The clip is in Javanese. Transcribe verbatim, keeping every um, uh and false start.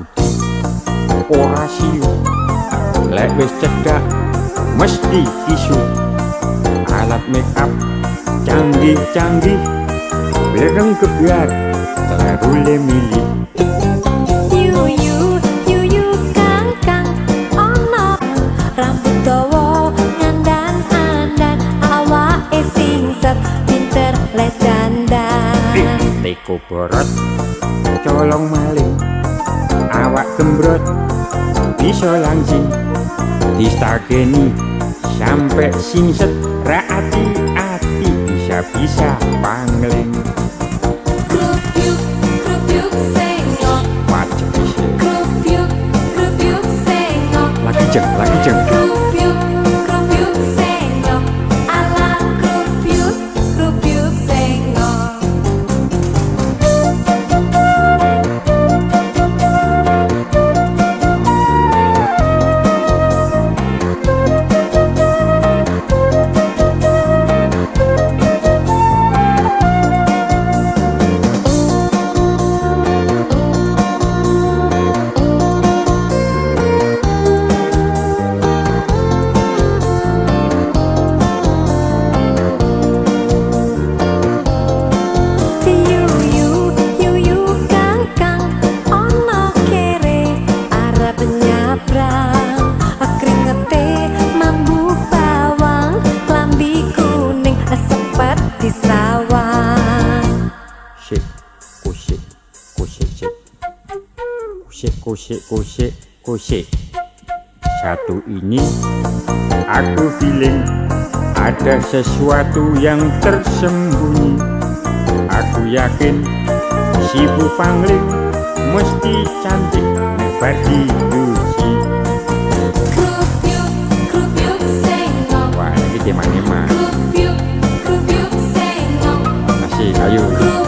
ora siu lek wis cedak mesti isu alat make up canggih-canggih bereng kebiar terule milih yu yu yu yu kang kang ono rambut dawa ngandan-andan awake sing set pinter les dandan teko borot colong maling awak gembrot bisa langsing distakeni sampai singset ra ati-ati bisa-bisa pangleng grup yuk grup yuk sengok wajib bisa grup yuk grup yuk sengok lagi jeng lagi jeng grup yuk grup yuk sengok ala grup yuk grup yuk sengok Kusik, kusik, kusik, kusik, kusik, kusik, kusik, kusik. Satu ini aku feeling ada sesuatu yang tersembunyi. Aku yakin si Bu Pangling mesti cantik lebar diuji. Grup yuk, grup yuk sengok. Wah, ini tema-tema. Grup yuk, grup yuk sengok. Masih, ayo.